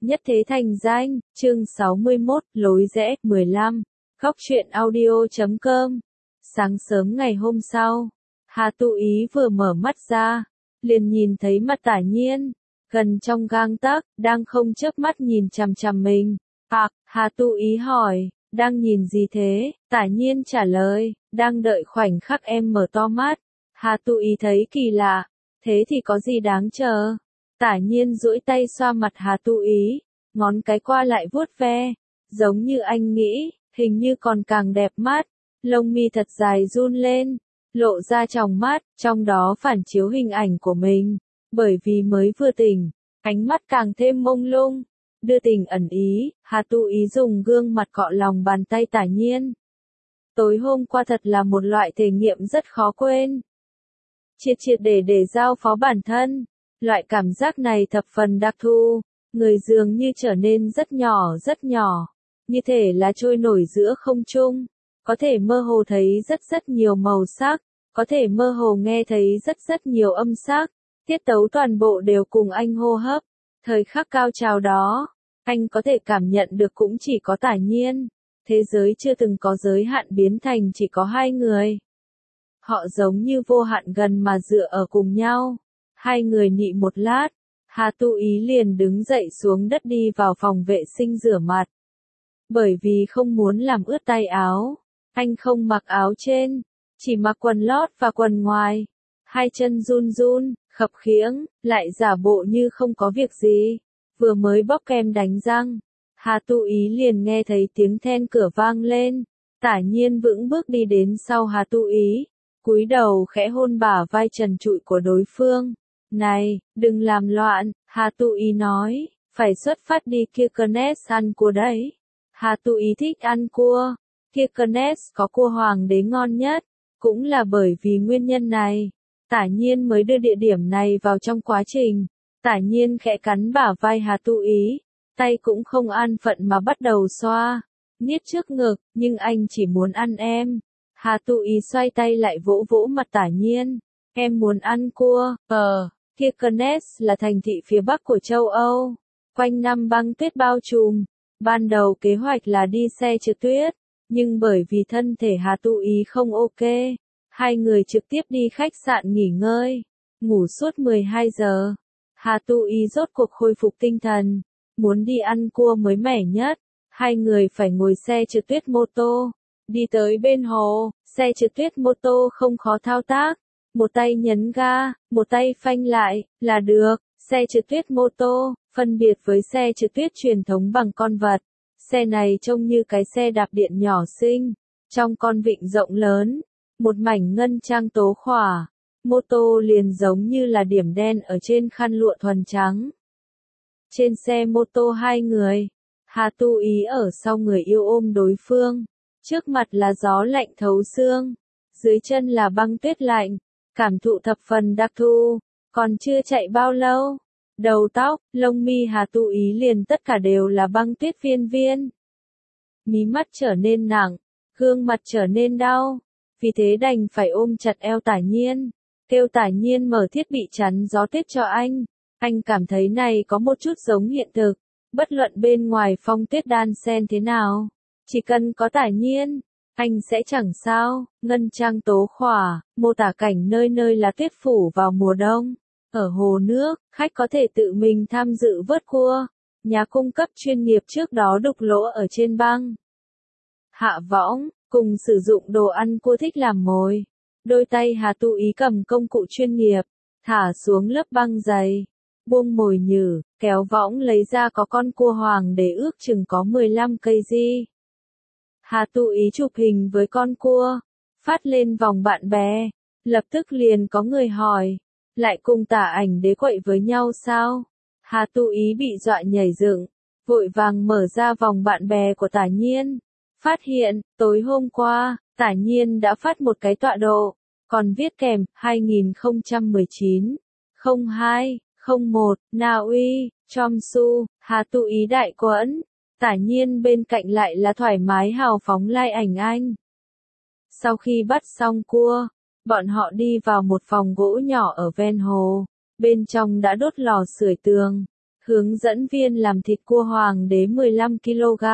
Nhất thế thành danh, chương 61, lối rẽ, 15, góc truyện audio.com. Sáng sớm ngày hôm sau, Hà Tu Ý vừa mở mắt ra, liền nhìn thấy mặt Tả Nhiên, gần trong gang tấc, đang không chớp mắt nhìn chằm chằm mình. Hà Tu Ý hỏi, đang nhìn gì thế? Tả Nhiên trả lời, đang đợi khoảnh khắc em mở to mắt. Hà Tu Ý thấy kỳ lạ, thế thì có gì đáng chờ? Tả Nhiên duỗi tay xoa mặt Hà Tu Ý, ngón cái qua lại vuốt ve, giống như anh nghĩ, hình như còn càng đẹp mắt. Lông mi thật dài run lên, lộ ra tròng mắt, trong đó phản chiếu hình ảnh của mình. Bởi vì mới vừa tỉnh, ánh mắt càng thêm mông lung, đưa tình ẩn ý. Hà Tu Ý dùng gương mặt cọ lòng bàn tay Tả Nhiên. Tối hôm qua thật là một loại thể nghiệm rất khó quên. Triệt triệt để giao phó bản thân. Loại cảm giác này thập phần đặc thù, người dường như trở nên rất nhỏ, như thể là trôi nổi giữa không trung, có thể mơ hồ thấy rất nhiều màu sắc, có thể mơ hồ nghe thấy rất nhiều âm sắc, tiết tấu toàn bộ đều cùng anh hô hấp. Thời khắc cao trào đó, anh có thể cảm nhận được cũng chỉ có Tả Nhiên, thế giới chưa từng có giới hạn biến thành chỉ có hai người. Họ giống như vô hạn gần mà dựa ở cùng nhau. Hai người nị một lát, Hà Tu Ý liền đứng dậy xuống đất đi vào phòng vệ sinh rửa mặt. Bởi vì không muốn làm ướt tay áo, anh không mặc áo trên, chỉ mặc quần lót và quần ngoài. Hai chân run run, khập khiễng, lại giả bộ như không có việc gì. Vừa mới bóc kem đánh răng, Hà Tu Ý liền nghe thấy tiếng then cửa vang lên. Tả Nhiên vững bước đi đến sau Hà Tu Ý, cúi đầu khẽ hôn bả vai trần trụi của đối phương. Này, đừng làm loạn, Hà Tu Ý nói, phải xuất phát đi Kirkenes ăn cua đấy. Hà Tu Ý thích ăn cua, Kirkenes có cua hoàng đế ngon nhất, cũng là bởi vì nguyên nhân này, Tả Nhiên mới đưa địa điểm này vào trong quá trình. Tả Nhiên khẽ cắn bả vai Hà Tu Ý, tay cũng không an phận mà bắt đầu xoa, niết trước ngực, nhưng anh chỉ muốn ăn em. Hà Tu Ý xoay tay lại vỗ vỗ mặt Tả Nhiên, em muốn ăn cua, Kirkenes là thành thị phía bắc của châu Âu, quanh năm băng tuyết bao trùm. Ban đầu kế hoạch là đi xe trượt tuyết, nhưng bởi vì thân thể Hà Tu Ý không ok, hai người trực tiếp đi khách sạn nghỉ ngơi, ngủ suốt 12 giờ. Hà Tu Ý rốt cuộc khôi phục tinh thần, muốn đi ăn cua mới mẻ nhất. Hai người phải ngồi xe trượt tuyết mô tô, đi tới bên hồ. Xe trượt tuyết mô tô không khó thao tác, một tay nhấn ga, một tay phanh lại, là được. Xe trượt tuyết mô tô, phân biệt với xe trượt tuyết truyền thống bằng con vật. Xe này trông như cái xe đạp điện nhỏ xinh, trong con vịnh rộng lớn, một mảnh ngân trang tố khỏa, mô tô liền giống như là điểm đen ở trên khăn lụa thuần trắng. Trên xe mô tô hai người, Hà Tu Ý ở sau người yêu ôm đối phương, trước mặt là gió lạnh thấu xương, dưới chân là băng tuyết lạnh, cảm thụ thập phần đặc thù. Còn chưa chạy bao lâu, đầu tóc, lông mi Hà Tu Ý liền tất cả đều là băng tuyết viên viên. Mí mắt trở nên nặng, gương mặt trở nên đau, vì thế đành phải ôm chặt eo Tả Nhiên, kêu Tả Nhiên mở thiết bị chắn gió tuyết cho anh. Anh cảm thấy này có một chút giống hiện thực, bất luận bên ngoài phong tuyết đan xen thế nào, chỉ cần có Tả Nhiên, anh sẽ chẳng sao. Ngân trang tố khỏa, mô tả cảnh nơi nơi là tuyết phủ vào mùa đông. Ở hồ nước, khách có thể tự mình tham dự vớt cua. Nhà cung cấp chuyên nghiệp trước đó đục lỗ ở trên băng. Hạ võng, cùng sử dụng đồ ăn cua thích làm mồi. Đôi tay Hà Tu Ý cầm công cụ chuyên nghiệp, thả xuống lớp băng dày, buông mồi nhử, kéo võng lấy ra có con cua hoàng để ước chừng có 15 cây di. Hà Tu Ý chụp hình với con cua, phát lên vòng bạn bè, lập tức liền có người hỏi, lại cùng Tả Ảnh Đế quậy với nhau sao? Hà Tu Ý bị dọa nhảy dựng, vội vàng mở ra vòng bạn bè của Tả Nhiên, phát hiện, tối hôm qua, Tả Nhiên đã phát một cái tọa độ, còn viết kèm, 2019, 02, 01, Na Uy, Chomsu. Hà Tu Ý đại quẫn, Tả Nhiên bên cạnh lại là thoải mái hào phóng like ảnh anh. Sau khi bắt xong cua, bọn họ đi vào một phòng gỗ nhỏ ở ven hồ, bên trong đã đốt lò sưởi tường, Hướng dẫn viên làm thịt cua hoàng đế 15 kg.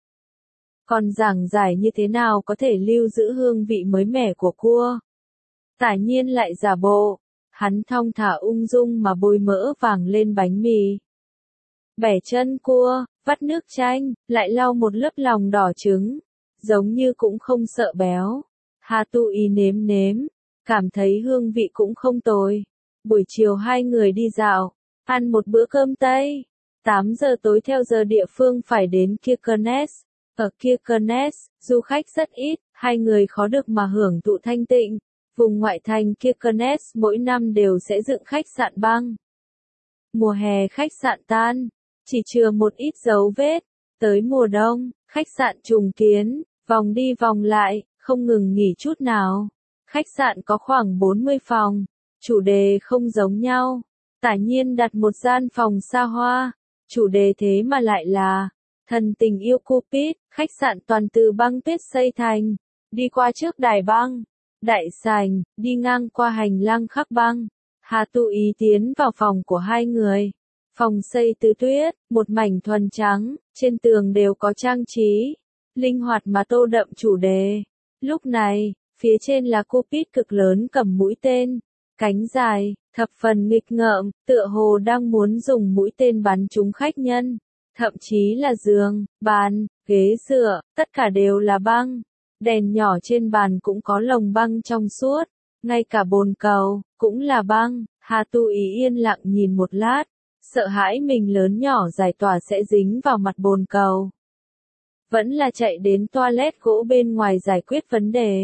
Còn giảng giải như thế nào có thể lưu giữ hương vị mới mẻ của cua. Tả Nhiên lại giả bộ, hắn thong thả ung dung mà bôi mỡ vàng lên bánh mì. Bẻ chân cua, vắt nước chanh, lại lau một lớp lòng đỏ trứng, giống như cũng không sợ béo. Hà Tu Ý nếm nếm, cảm thấy hương vị cũng không tồi. Buổi chiều hai người đi dạo, ăn một bữa cơm Tây. 8 giờ tối theo giờ địa phương phải đến Kirkenes. Ở Kirkenes, du khách rất ít, hai người khó được mà hưởng thụ thanh tịnh. Vùng ngoại thành Kirkenes mỗi năm đều sẽ dựng khách sạn băng. Mùa hè khách sạn tan, chỉ chừa một ít dấu vết. Tới mùa đông, khách sạn trùng kiến, vòng đi vòng lại, không ngừng nghỉ chút nào. Khách sạn có khoảng 40 phòng, chủ đề không giống nhau. Tả Nhiên đặt một gian phòng xa hoa, chủ đề thế mà lại là thần tình yêu Cupid. Khách sạn toàn từ băng tuyết xây thành, đi qua trước đài băng, đại sảnh, đi ngang qua hành lang khắc băng. Hà Tu Ý tiến vào phòng của hai người. Phòng xây từ tuyết, một mảnh thuần trắng, trên tường đều có trang trí, linh hoạt mà tô đậm chủ đề. Lúc này, phía trên là Cupid cực lớn cầm mũi tên, cánh dài, thập phần nghịch ngợm, tựa hồ đang muốn dùng mũi tên bắn trúng khách nhân. Thậm chí là giường, bàn, ghế dựa, tất cả đều là băng. Đèn nhỏ trên bàn cũng có lồng băng trong suốt, ngay cả bồn cầu, cũng là băng. Hà Tu Ý yên lặng nhìn một lát, sợ hãi mình lớn nhỏ giải tỏa sẽ dính vào mặt bồn cầu. Vẫn là chạy đến toilet gỗ bên ngoài giải quyết vấn đề.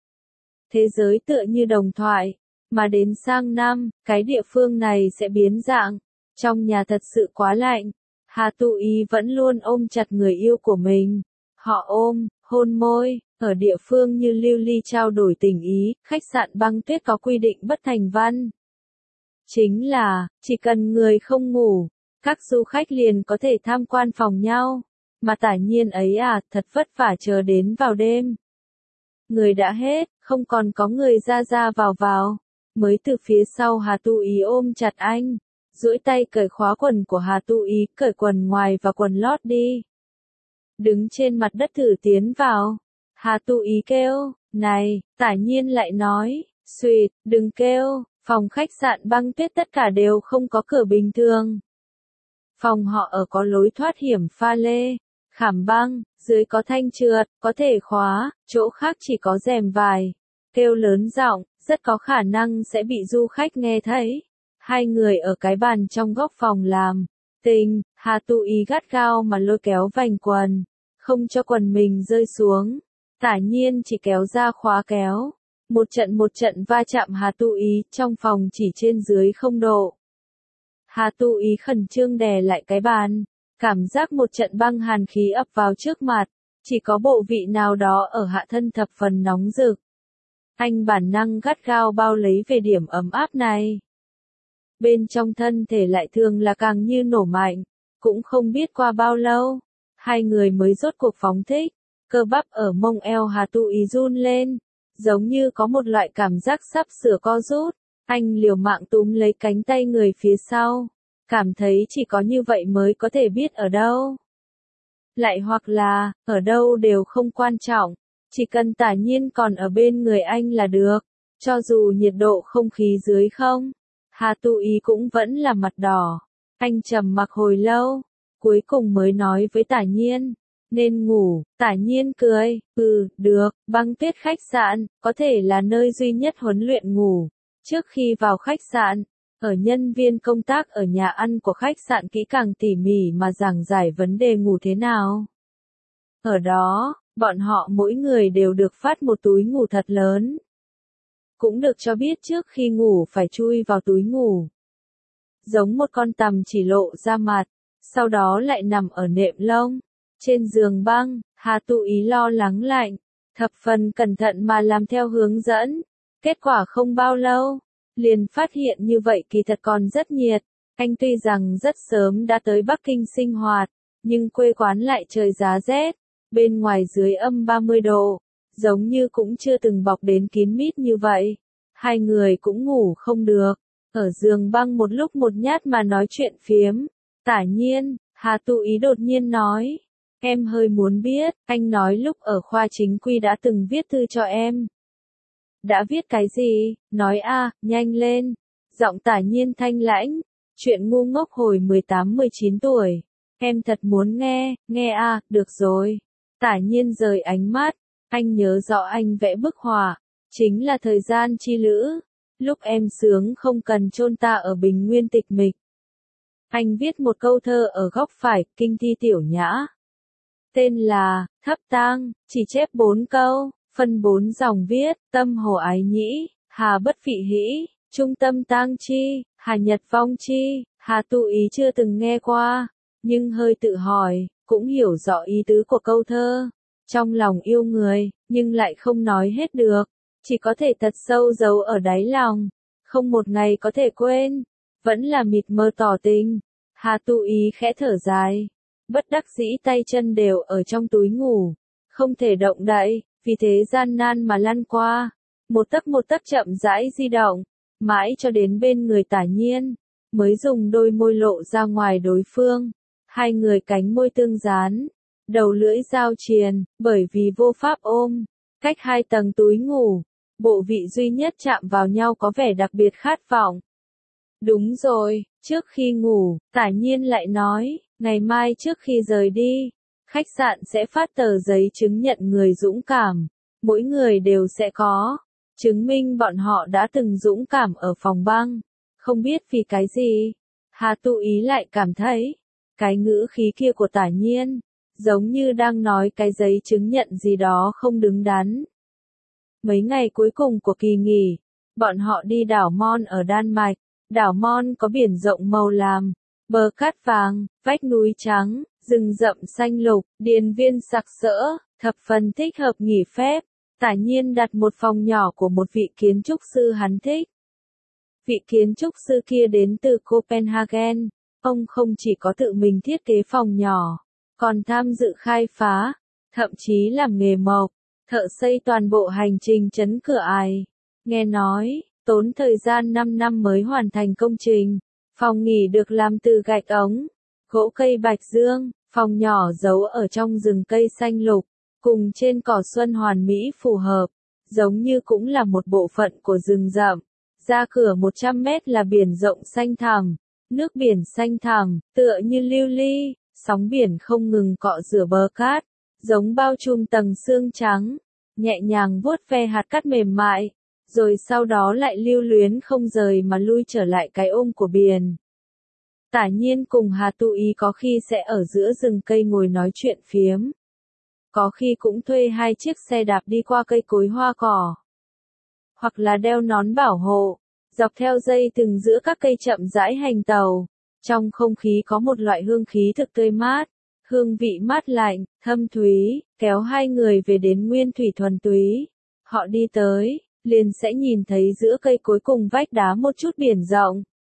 Thế giới tựa như đồng thoại, mà đến sang năm, cái địa phương này sẽ biến dạng. Trong nhà thật sự quá lạnh. Hà Tu Ý vẫn luôn ôm chặt người yêu của mình. Họ ôm, hôn môi, ở địa phương như lưu ly trao đổi tình ý, khách sạn băng tuyết có quy định bất thành văn. Chính là, chỉ cần người không ngủ, các du khách liền có thể tham quan phòng nhau. Mà Tả Nhiên ấy thật vất vả chờ đến vào đêm. Người đã hết, không còn có người ra ra vào. Mới từ phía sau Hà Tu Ý ôm chặt anh, duỗi tay cởi khóa quần của Hà Tu Ý, cởi quần ngoài và quần lót đi. Đứng trên mặt đất thử tiến vào. Hà Tu Ý kêu, này, Tả Nhiên lại nói, xuyệt, đừng kêu, phòng khách sạn băng tuyết tất cả đều không có cửa bình thường. Phòng họ ở có lối thoát hiểm pha lê, khảm băng, dưới có thanh trượt, có thể khóa, chỗ khác chỉ có rèm vải. Kêu lớn giọng, rất có khả năng sẽ bị du khách nghe thấy. Hai người ở cái bàn trong góc phòng làm tình, Hà Tu Ý gắt gao mà lôi kéo vành quần, không cho quần mình rơi xuống. Tả Nhiên chỉ kéo ra khóa kéo. Một trận va chạm Hà Tu Ý, trong phòng chỉ trên dưới 0 độ. Hà Tu Ý khẩn trương đè lại cái bàn, cảm giác một trận băng hàn khí ập vào trước mặt, chỉ có bộ vị nào đó ở hạ thân thập phần nóng rực. Anh bản năng gắt gao bao lấy về điểm ấm áp này. Bên trong thân thể lại thường là càng như nổ mạnh, cũng không biết qua bao lâu, hai người mới rốt cuộc phóng thích. Cơ bắp ở mông eo Hà Tu Ý run lên, giống như có một loại cảm giác sắp sửa co rút. Anh liều mạng túm lấy cánh tay người phía sau, cảm thấy chỉ có như vậy mới có thể biết ở đâu. Lại hoặc là, ở đâu đều không quan trọng, chỉ cần Tả Nhiên còn ở bên người anh là được, cho dù nhiệt độ không khí dưới không. Hà Tu Ý cũng vẫn là mặt đỏ. Anh trầm mặc hồi lâu, cuối cùng mới nói với Tả Nhiên, nên ngủ. Tả Nhiên cười, được. Băng tuyết khách sạn, có thể là nơi duy nhất huấn luyện ngủ. Trước khi vào khách sạn, ở nhân viên công tác ở nhà ăn của khách sạn kỹ càng tỉ mỉ mà giảng giải vấn đề ngủ thế nào. Ở đó, bọn họ mỗi người đều được phát một túi ngủ thật lớn. Cũng được cho biết trước khi ngủ phải chui vào túi ngủ. Giống một con tằm chỉ lộ ra mặt, sau đó lại nằm ở nệm lông. Trên giường băng, Hà Tu Ý lo lắng lạnh, thập phần cẩn thận mà làm theo hướng dẫn. Kết quả không bao lâu, liền phát hiện như vậy kỳ thật còn rất nhiệt. Anh tuy rằng rất sớm đã tới Bắc Kinh sinh hoạt, nhưng quê quán lại trời giá rét, bên ngoài dưới âm 30 độ, giống như cũng chưa từng bọc đến kín mít như vậy. Hai người cũng ngủ không được, ở giường băng một lúc một nhát mà nói chuyện phiếm. Tả Nhiên, Hà Tu Ý đột nhiên nói. Em hơi muốn biết, anh nói lúc ở khoa chính quy đã từng viết thư cho em. Đã viết cái gì? Nói a, nhanh lên. Giọng Tả Nhiên thanh lãnh. Chuyện ngu ngốc hồi 18-19 tuổi. Em thật muốn nghe a, được rồi. Tả Nhiên rời ánh mắt. Anh nhớ rõ anh vẽ bức họa. Chính là thời gian chi lữ. Lúc em sướng không cần chôn ta ở bình nguyên tịch mịch. Anh viết một câu thơ ở góc phải, kinh thi tiểu nhã. Tên là, Thấp tang, chỉ chép 4 câu, phân 4 dòng viết, tâm hồ ái nhĩ, hà bất vị hĩ, trung tâm tang chi, hà nhật vong chi, Hà Tu Ý chưa từng nghe qua, nhưng hơi tự hỏi, cũng hiểu rõ ý tứ của câu thơ. Trong lòng yêu người, nhưng lại không nói hết được, chỉ có thể thật sâu giấu ở đáy lòng, không một ngày có thể quên, vẫn là mịt mờ tỏ tình. Hà Tu Ý khẽ thở dài, bất đắc dĩ tay chân đều ở trong túi ngủ, không thể động đậy, vì thế gian nan mà lăn qua, một tấc chậm rãi di động, mãi cho đến bên người Tả Nhiên, mới dùng đôi môi lộ ra ngoài đối phương, hai người cánh môi tương dán, đầu lưỡi giao triền, bởi vì vô pháp ôm, cách 2 tầng túi ngủ, bộ vị duy nhất chạm vào nhau có vẻ đặc biệt khát vọng. Đúng rồi, trước khi ngủ, Tả Nhiên lại nói, ngày mai trước khi rời đi, khách sạn sẽ phát tờ giấy chứng nhận người dũng cảm, mỗi người đều sẽ có, chứng minh bọn họ đã từng dũng cảm ở phòng băng, không biết vì cái gì. Hà Tu Ý lại cảm thấy, cái ngữ khí kia của Tả Nhiên, giống như đang nói cái giấy chứng nhận gì đó không đứng đắn. Mấy ngày cuối cùng của kỳ nghỉ, bọn họ đi đảo Mon ở Đan Mạch. Đảo Mon có biển rộng màu lam, bờ cát vàng, vách núi trắng, rừng rậm xanh lục, điền viên sặc sỡ, thập phần thích hợp nghỉ phép. Tả Nhiên đặt một phòng nhỏ của một vị kiến trúc sư hắn thích. Vị kiến trúc sư kia đến từ Copenhagen, ông không chỉ có tự mình thiết kế phòng nhỏ, còn tham dự khai phá, thậm chí làm nghề mộc, thợ xây toàn bộ hành trình trấn Cửa Ải. Nghe nói, tốn thời gian 5 năm mới hoàn thành công trình. Phòng nghỉ được làm từ gạch ống, gỗ cây bạch dương, phòng nhỏ giấu ở trong rừng cây xanh lục, cùng trên cỏ xuân hoàn mỹ phù hợp, giống như cũng là một bộ phận của rừng rậm. Ra cửa 100 mét là biển rộng xanh thẳm, nước biển xanh thẳm, tựa như lưu ly, sóng biển không ngừng cọ rửa bờ cát, giống bao trùm tầng sương trắng, nhẹ nhàng vuốt ve hạt cát mềm mại. Rồi sau đó lại lưu luyến không rời mà lui trở lại cái ôm của biển. Tả Nhiên cùng Hà Tu Ý có khi sẽ ở giữa rừng cây ngồi nói chuyện phiếm. Có khi cũng thuê 2 chiếc xe đạp đi qua cây cối hoa cỏ. Hoặc là đeo nón bảo hộ, dọc theo dây thừng giữa các cây chậm rãi hành tàu. Trong không khí có một loại hương khí thực tươi mát, hương vị mát lạnh, thâm thúy, kéo hai người về đến nguyên thủy thuần túy. Họ đi tới, liền sẽ nhìn thấy giữa cây cối cùng vách đá một chút biển rộng.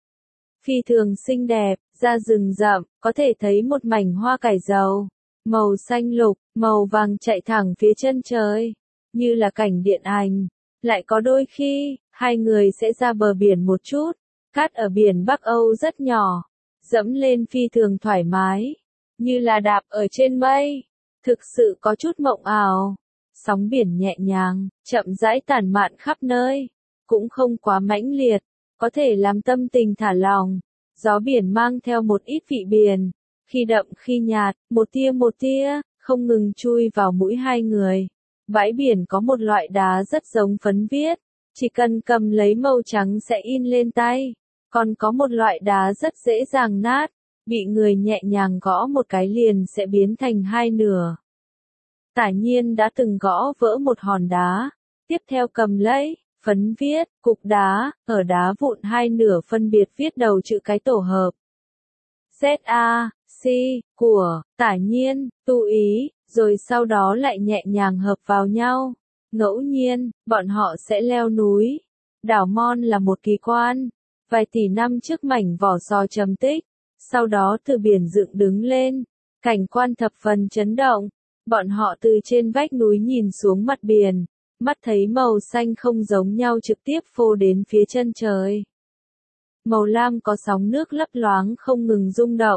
Phi thường xinh đẹp, ra rừng rậm, có thể thấy một mảnh hoa cải dầu, màu xanh lục, màu vàng chạy thẳng phía chân trời, như là cảnh điện ảnh. Lại có đôi khi, hai người sẽ ra bờ biển một chút, cát ở biển Bắc Âu rất nhỏ, dẫm lên phi thường thoải mái, như là đạp ở trên mây, thực sự có chút mộng ảo. Sóng biển nhẹ nhàng, chậm rãi tản mạn khắp nơi, cũng không quá mãnh liệt, có thể làm tâm tình thả lỏng. Gió biển mang theo một ít vị biển, khi đậm khi nhạt, một tia, không ngừng chui vào mũi hai người. Bãi biển có một loại đá rất giống phấn viết, chỉ cần cầm lấy màu trắng sẽ in lên tay. Còn có một loại đá rất dễ dàng nát, bị người nhẹ nhàng gõ một cái liền sẽ biến thành 2 nửa. Tả Nhiên đã từng gõ vỡ một hòn đá, tiếp theo cầm lấy, phấn viết, cục đá, ở đá vụn 2 nửa phân biệt viết đầu chữ cái tổ hợp. Z-A-C, của, Tả Nhiên, Tu Ý, rồi sau đó lại nhẹ nhàng hợp vào nhau. Ngẫu nhiên, bọn họ sẽ leo núi. Đảo Mon là một kỳ quan, vài tỷ năm trước mảnh vỏ sò trầm tích, sau đó từ biển dựng đứng lên, cảnh quan thập phần chấn động. Bọn họ từ trên vách núi nhìn xuống mặt biển, mắt thấy màu xanh không giống nhau trực tiếp phô đến phía chân trời. Màu lam có sóng nước lấp loáng không ngừng rung động,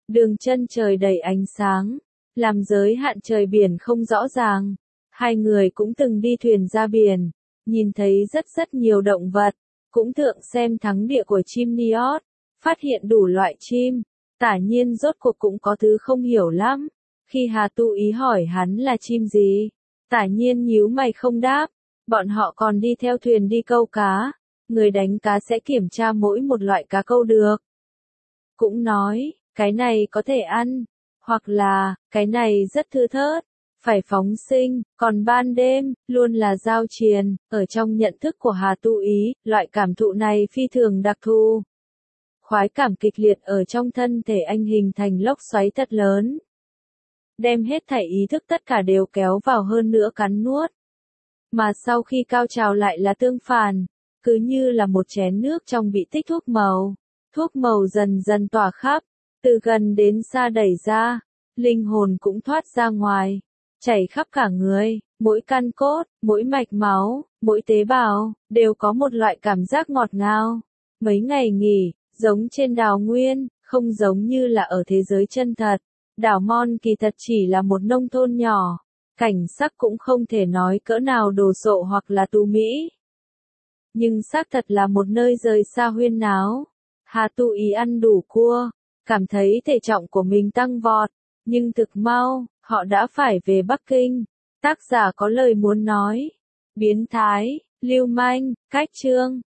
đường chân trời đầy ánh sáng, làm giới hạn trời biển không rõ ràng. Hai người cũng từng đi thuyền ra biển, nhìn thấy rất nhiều động vật, cũng thượng xem thắng địa của chim Niốt, phát hiện đủ loại chim. Tả Nhiên rốt cuộc cũng có thứ không hiểu lắm. Khi Hà Tu Ý hỏi hắn là chim gì, Tả Nhiên nhíu mày không đáp. Bọn họ còn đi theo thuyền đi câu cá, người đánh cá sẽ kiểm tra mỗi một loại cá câu được. Cũng nói, cái này có thể ăn, hoặc là, cái này rất thưa thớt, phải phóng sinh, còn ban đêm, luôn là giao triền. Ở trong nhận thức của Hà Tu Ý, loại cảm thụ này phi thường đặc thù. Khoái cảm kịch liệt ở trong thân thể anh hình thành lốc xoáy thật lớn. Đem hết thảy ý thức tất cả đều kéo vào hơn nữa cắn nuốt. Mà sau khi cao trào lại là tương phản, cứ như là một chén nước trong bị tích thuốc màu dần dần tỏa khắp, từ gần đến xa đẩy ra, linh hồn cũng thoát ra ngoài, chảy khắp cả người, mỗi căn cốt, mỗi mạch máu, mỗi tế bào, đều có một loại cảm giác ngọt ngào. Mấy ngày nghỉ, giống trên đảo Nguyên, không giống như là ở thế giới chân thật. Đảo Mon kỳ thật chỉ là một nông thôn nhỏ, cảnh sắc cũng không thể nói cỡ nào đồ sộ hoặc là tú mỹ. Nhưng xác thật là một nơi rời xa huyên náo. Hà Tu Ý ăn đủ cua, cảm thấy thể trọng của mình tăng vọt, nhưng thực mau, họ đã phải về Bắc Kinh. Tác giả có lời muốn nói, biến thái, lưu manh, cách chương.